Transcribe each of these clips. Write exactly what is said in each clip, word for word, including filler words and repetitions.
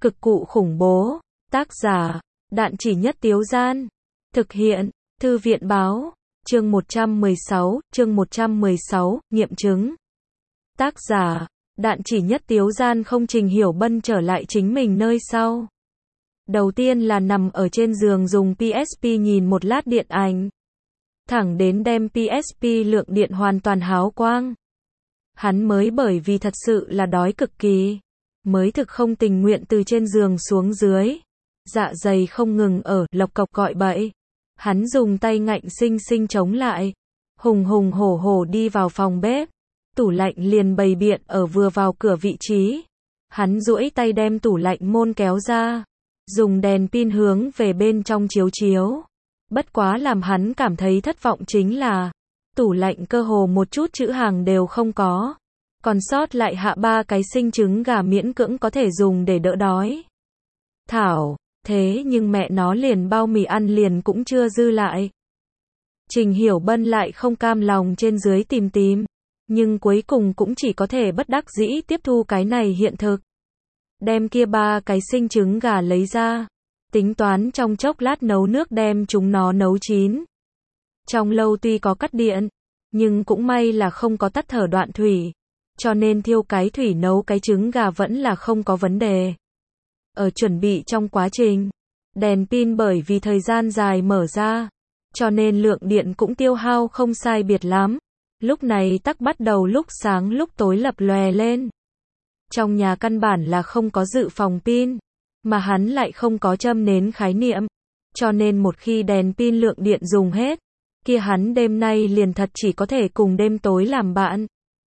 Cực cụ khủng bố. Tác giả, Đạn Chỉ Nhất Tiếu Gian. Thực hiện, Thư viện Báo. Chương một trăm mười sáu, chương một trăm mười sáu, nghiệm chứng. Tác giả, Đạn Chỉ Nhất Tiếu Gian. Không. Trình Hiểu Bân trở lại chính mình nơi sau. Đầu tiên là nằm ở trên giường dùng pê ét pê nhìn một lát điện ảnh. Thẳng đến đem pê ét pê lượng điện hoàn toàn háo quang. Hắn mới bởi vì thật sự là đói cực kỳ. Mới thực không tình nguyện từ trên giường xuống dưới. Dạ dày không ngừng ở, lộc cộc gọi bậy. Hắn dùng tay ngạnh sinh sinh chống lại. Hùng hùng hổ hổ đi vào phòng bếp. Tủ lạnh liền bày biện ở vừa vào cửa vị trí. Hắn duỗi tay đem tủ lạnh môn kéo ra. Dùng đèn pin hướng về bên trong chiếu chiếu. Bất quá làm hắn cảm thấy thất vọng chính là tủ lạnh cơ hồ một chút chữ hàng đều không có. Còn sót lại hạ ba cái sinh trứng gà miễn cưỡng có thể dùng để đỡ đói. Thảo, thế nhưng mẹ nó liền bao mì ăn liền cũng chưa dư lại. Trình Hiểu Bân lại không cam lòng trên dưới tìm tìm. Nhưng cuối cùng cũng chỉ có thể bất đắc dĩ tiếp thu cái này hiện thực. Đem kia ba cái sinh trứng gà lấy ra. Tính toán trong chốc lát nấu nước đem chúng nó nấu chín. Trong lâu tuy có cắt điện, nhưng cũng may là không có tắt thở đoạn thủy. Cho nên thiêu cái thủy nấu cái trứng gà vẫn là không có vấn đề. Ở chuẩn bị trong quá trình, đèn pin bởi vì thời gian dài mở ra, cho nên lượng điện cũng tiêu hao không sai biệt lắm. Lúc này tắc bắt đầu lúc sáng lúc tối lập lòe lên. Trong nhà căn bản là không có dự phòng pin, mà hắn lại không có châm nến khái niệm. Cho nên một khi đèn pin lượng điện dùng hết, kia hắn đêm nay liền thật chỉ có thể cùng đêm tối làm bạn.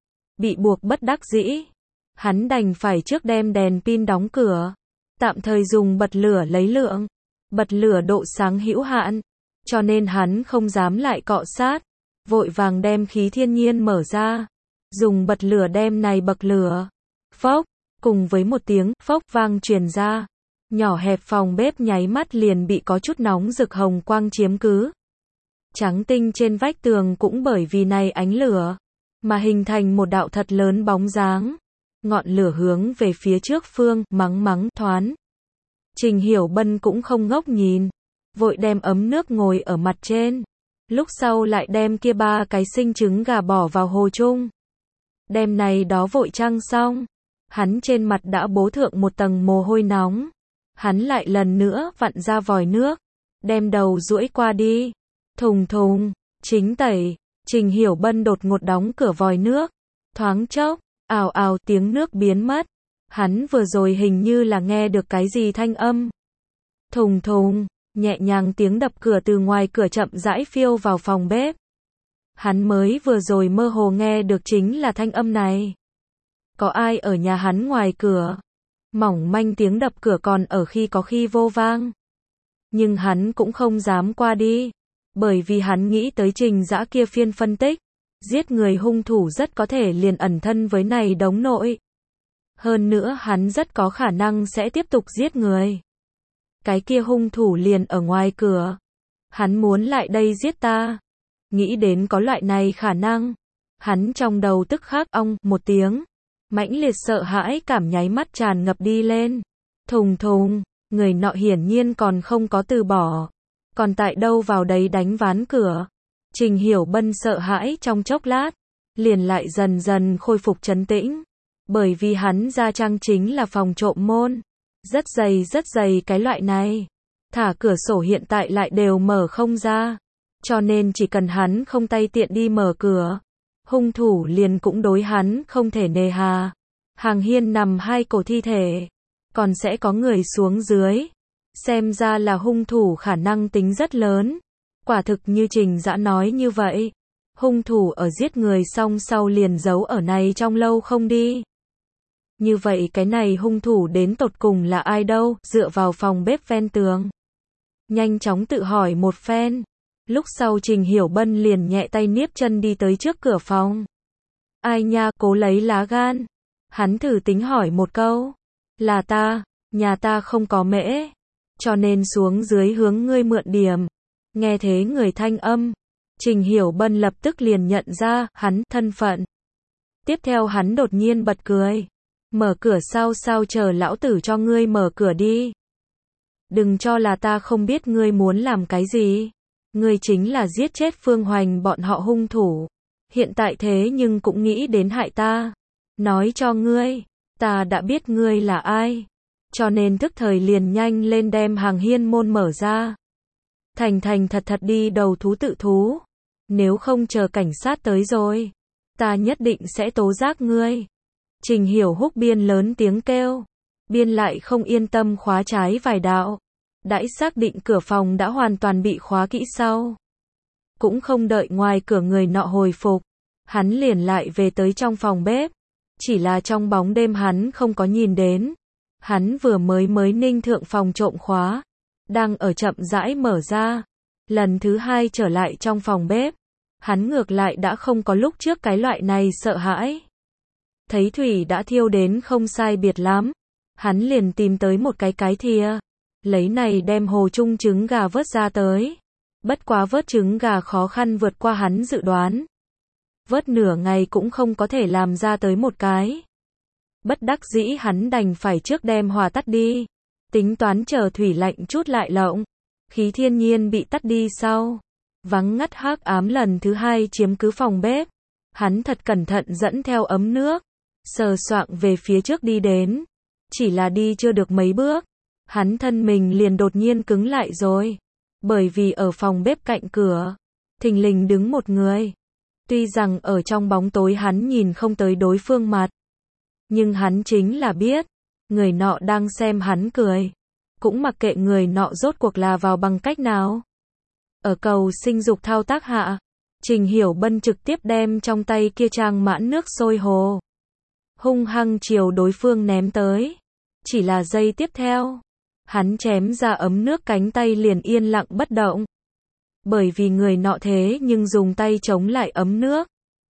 Bị buộc bất đắc dĩ, hắn đành phải trước đem đèn pin đóng cửa, tạm thời dùng bật lửa lấy lượng. Bật lửa độ sáng hữu hạn, cho nên hắn không dám lại cọ sát, vội vàng đem khí thiên nhiên mở ra, dùng bật lửa đem này bậc lửa. Phốc, cùng với một tiếng phốc vang truyền ra, nhỏ hẹp phòng bếp nháy mắt liền bị có chút nóng rực hồng quang chiếm cứ. Trắng tinh trên vách tường cũng bởi vì này ánh lửa mà hình thành một đạo thật lớn bóng dáng. Ngọn lửa hướng về phía trước phương, mắng mắng thoán. Trình Hiểu Bân cũng không ngốc nhìn, vội đem ấm nước ngồi ở mặt trên. Lúc sau lại đem kia ba cái sinh trứng gà bỏ vào hồ chung. Đem này đó vội trăng xong, hắn trên mặt đã bố thượng một tầng mồ hôi nóng. Hắn lại lần nữa vặn ra vòi nước, đem đầu duỗi qua đi. Thùng thùng, chính tẩy. Trình Hiểu Bân đột ngột đóng cửa vòi nước. Thoáng chốc, ào ào tiếng nước biến mất. Hắn vừa rồi hình như là nghe được cái gì thanh âm. Thùng thùng, nhẹ nhàng tiếng đập cửa từ ngoài cửa chậm rãi phiêu vào phòng bếp. Hắn mới vừa rồi mơ hồ nghe được chính là thanh âm này. Có ai ở nhà hắn ngoài cửa? Mỏng manh tiếng đập cửa còn ở khi có khi vô vang. Nhưng hắn cũng không dám qua đi. Bởi vì hắn nghĩ tới Trình Dã kia phiên phân tích. Giết người hung thủ rất có thể liền ẩn thân với này đống nội. Hơn nữa hắn rất có khả năng sẽ tiếp tục giết người. Cái kia hung thủ liền ở ngoài cửa. Hắn muốn lại đây giết ta. Nghĩ đến có loại này khả năng. Hắn trong đầu tức khắc ong một tiếng. Mãnh liệt sợ hãi cảm nháy mắt tràn ngập đi lên. Thùng thùng, người nọ hiển nhiên còn không có từ bỏ. Còn tại đâu vào đấy đánh ván cửa. Trình Hiểu Bân sợ hãi trong chốc lát. Liền lại dần dần khôi phục trấn tĩnh. Bởi vì hắn ra trang chính là phòng trộm môn. Rất dày rất dày cái loại này. Thả cửa sổ hiện tại lại đều mở không ra. Cho nên chỉ cần hắn không tay tiện đi mở cửa. Hung thủ liền cũng đối hắn không thể nề hà. Hàng hiên nằm hai cổ thi thể. Còn sẽ có người xuống dưới. Xem ra là hung thủ khả năng tính rất lớn. Quả thực như Trình Dã nói như vậy. Hung thủ ở giết người xong sau liền giấu ở này trong lâu không đi. Như vậy cái này hung thủ đến tột cùng là ai đâu? Dựa vào phòng bếp ven tường. Nhanh chóng tự hỏi một phen. Lúc sau Trình Hiểu Bân liền nhẹ tay niếp chân đi tới trước cửa phòng. Ai nha, cố lấy lá gan. Hắn thử tính hỏi một câu. Là ta, nhà ta không có mễ. Cho nên xuống dưới hướng ngươi mượn điểm. Nghe thế người thanh âm. Trình Hiểu Bân lập tức liền nhận ra hắn thân phận. Tiếp theo hắn đột nhiên bật cười. Mở cửa sao sao chờ lão tử cho ngươi mở cửa đi. Đừng cho là ta không biết ngươi muốn làm cái gì. Ngươi chính là giết chết Phương Hoành bọn họ hung thủ. Hiện tại thế nhưng cũng nghĩ đến hại ta. Nói cho ngươi, ta đã biết ngươi là ai. Cho nên thức thời liền nhanh lên đem Hàng Hiên môn mở ra. Thành thành thật thật đi đầu thú tự thú. Nếu không chờ cảnh sát tới rồi, ta nhất định sẽ tố giác ngươi. Trình Hiểu Húc biên lớn tiếng kêu. Biên lại không yên tâm khóa trái vài đạo. Đãi xác định cửa phòng đã hoàn toàn bị khóa kỹ sau. Cũng không đợi ngoài cửa người nọ hồi phục. Hắn liền lại về tới trong phòng bếp. Chỉ là trong bóng đêm hắn không có nhìn đến. Hắn vừa mới mới ninh thượng phòng trộm khóa. Đang ở chậm rãi mở ra. Lần thứ hai trở lại trong phòng bếp. Hắn ngược lại đã không có lúc trước cái loại này sợ hãi. Thấy thủy đã thiêu đến không sai biệt lắm. Hắn liền tìm tới một cái cái thìa. Lấy này đem hồ chung trứng gà vớt ra tới. Bất quá vớt trứng gà khó khăn vượt qua hắn dự đoán. Vớt nửa ngày cũng không có thể làm ra tới một cái. Bất đắc dĩ hắn đành phải trước đem hỏa tắt đi. Tính toán chờ thủy lạnh chút lại lộng. Khí thiên nhiên bị tắt đi sau. Vắng ngắt hắc ám lần thứ hai chiếm cứ phòng bếp. Hắn thật cẩn thận dẫn theo ấm nước. Sờ soạng về phía trước đi đến. Chỉ là đi chưa được mấy bước. Hắn thân mình liền đột nhiên cứng lại rồi. Bởi vì ở phòng bếp cạnh cửa. Thình lình đứng một người. Tuy rằng ở trong bóng tối hắn nhìn không tới đối phương mặt. Nhưng hắn chính là biết. Người nọ đang xem hắn cười. Cũng mặc kệ người nọ rốt cuộc là vào bằng cách nào. Ở cầu sinh dục thao tác hạ. Trình Hiểu Bân trực tiếp đem trong tay kia trang mãn nước sôi hồ. Hung hăng chiều đối phương ném tới. Chỉ là giây tiếp theo. Hắn chém ra ấm nước cánh tay liền yên lặng bất động. Bởi vì người nọ thế nhưng dùng tay chống lại ấm nước.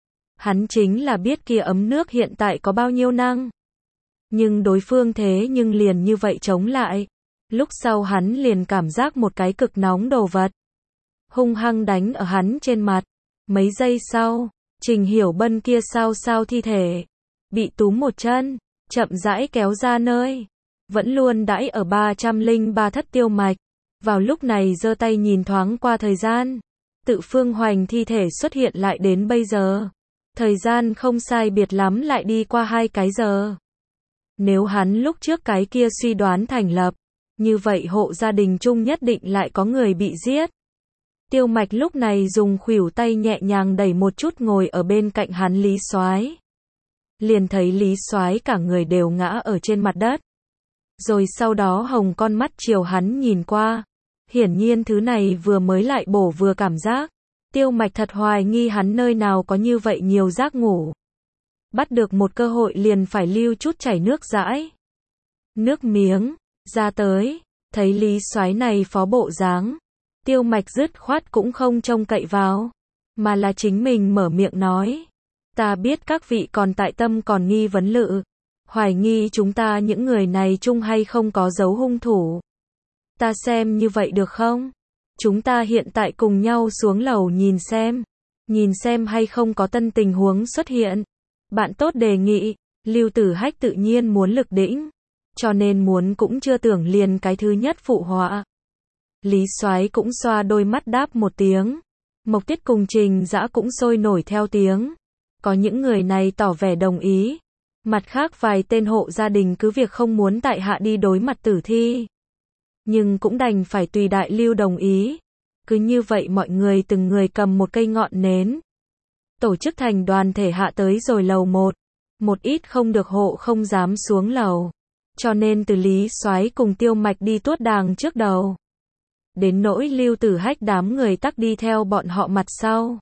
Hắn chính là biết kia ấm nước hiện tại có bao nhiêu năng. Nhưng đối phương thế nhưng liền như vậy chống lại. Lúc sau hắn liền cảm giác một cái cực nóng đồ vật. Hung hăng đánh ở hắn trên mặt. Mấy giây sau, Trình Hiểu Bân kia sao sao thi thể. Bị túm một chân, chậm rãi kéo ra nơi. Vẫn luôn đãi ở ba trăm lẻ ba thất Tiêu Mạch. Vào lúc này giơ tay nhìn thoáng qua thời gian. Tự Phương Hoành thi thể xuất hiện lại đến bây giờ. Thời gian không sai biệt lắm lại đi qua hai cái giờ. Nếu hắn lúc trước cái kia suy đoán thành lập, như vậy hộ gia đình chung nhất định lại có người bị giết. Tiêu Mạch lúc này dùng khuỷu tay nhẹ nhàng đẩy một chút ngồi ở bên cạnh hắn Lý Soái. Liền thấy Lý Soái cả người đều ngã ở trên mặt đất. Rồi sau đó hồng con mắt chiều hắn nhìn qua. Hiển nhiên thứ này vừa mới lại bổ vừa cảm giác. Tiêu Mạch thật hoài nghi hắn nơi nào có như vậy nhiều giấc ngủ. Bắt được một cơ hội liền phải lưu chút chảy nước dãi. Nước miếng, ra tới, thấy Lý Soái này phó bộ dáng. Tiêu Mạch dứt khoát cũng không trông cậy vào. Mà là chính mình mở miệng nói. Ta biết các vị còn tại tâm còn nghi vấn lự. Hoài nghi chúng ta những người này chung hay không có dấu hung thủ. Ta xem như vậy được không? Chúng ta hiện tại cùng nhau xuống lầu nhìn xem. Nhìn xem hay không có tân tình huống xuất hiện. Bạn tốt đề nghị, Lưu Tử Hách tự nhiên muốn lực đỉnh. Cho nên muốn cũng chưa tưởng liền cái thứ nhất phụ họa. Lý Soái cũng xoa đôi mắt đáp một tiếng. Mộc Tiết cùng Trình Dã cũng sôi nổi theo tiếng. Có những người này tỏ vẻ đồng ý. Mặt khác vài tên hộ gia đình cứ việc không muốn tại hạ đi đối mặt tử thi. Nhưng cũng đành phải tùy đại lưu đồng ý. Cứ như vậy mọi người từng người cầm một cây ngọn nến. Tổ chức thành đoàn thể hạ tới rồi lầu một. Một ít không được hộ không dám xuống lầu. Cho nên từ Lý Soái cùng Tiêu Mạch đi tuốt đàng trước đầu. Đến nỗi Lưu Tử Hách đám người tắc đi theo bọn họ mặt sau.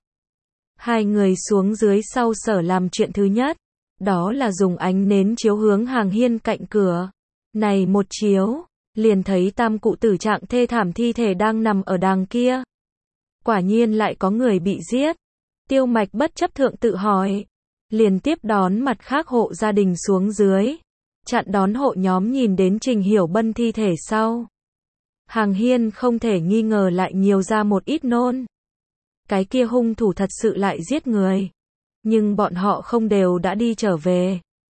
Hai người xuống dưới sau sở làm chuyện thứ nhất. Đó là dùng ánh nến chiếu hướng Hàng Hiên cạnh cửa. Này một chiếu, liền thấy tam cụ tử trạng thê thảm thi thể đang nằm ở đàng kia. Quả nhiên lại có người bị giết. Tiêu Mạch bất chấp thượng tự hỏi. Liền tiếp đón mặt khác hộ gia đình xuống dưới. Chặn đón hộ nhóm nhìn đến Trình Hiểu Bân thi thể sau. Hàng Hiên không thể nghi ngờ lại nhiều ra một ít nôn. Cái kia hung thủ thật sự lại giết người. Nhưng bọn họ không đều đã đi trở về.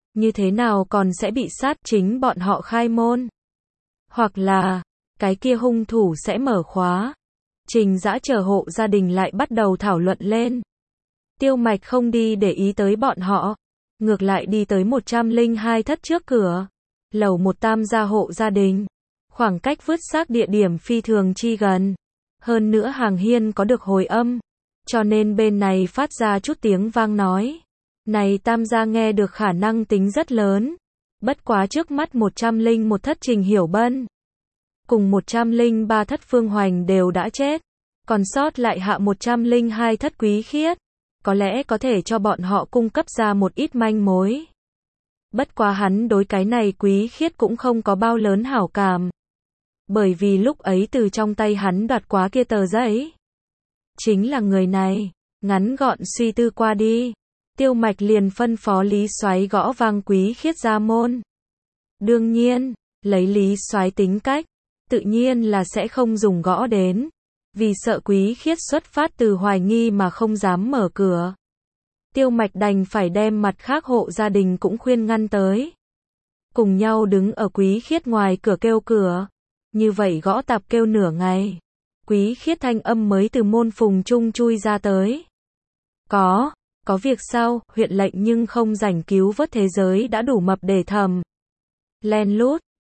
như thế nào còn sẽ bị sát chính bọn họ khai môn. Hoặc là, cái kia hung thủ sẽ mở khóa. Trình Dã chờ hộ gia đình lại bắt đầu thảo luận lên. Tiêu Mạch không đi để ý tới bọn họ, ngược lại đi tới một trăm lẻ hai thất trước cửa. Lầu một tam gia hộ gia đình. Khoảng cách vứt xác địa điểm phi thường chi gần. Hơn nữa hàng hiên có được hồi âm, cho nên bên này phát ra chút tiếng vang nói. Này tam gia nghe được khả năng tính rất lớn. Bất quá trước mắt một trăm lẻ một thất Trình Hiểu Bân cùng một trăm lẻ ba thất Phương Hoành đều đã chết, còn sót lại hạ một trăm lẻ hai thất Quý Khiết, có lẽ có thể cho bọn họ cung cấp ra một ít manh mối. Bất quá hắn đối cái này Quý Khiết cũng không có bao lớn hảo cảm, bởi vì lúc ấy từ trong tay hắn đoạt quá kia tờ giấy, chính là người này. Ngắn gọn suy tư qua đi, Tiêu Mạch liền phân phó Lý Soái gõ vang Quý Khiết ra môn. Đương nhiên, lấy Lý Soái tính cách, tự nhiên là sẽ không dùng gõ đến, vì sợ Quý Khiết xuất phát từ hoài nghi mà không dám mở cửa. Tiêu Mạch đành phải đem mặt khác hộ gia đình cũng khuyên ngăn tới. Cùng nhau đứng ở Quý Khiết ngoài cửa kêu cửa. Như vậy gõ tạp kêu nửa ngày. Quý Khiết thanh âm mới từ môn phùng chung chui ra tới. Có, có việc sao, huyện lệnh nhưng không rảnh cứu vớt thế giới đã đủ mập để thầm. Len lút,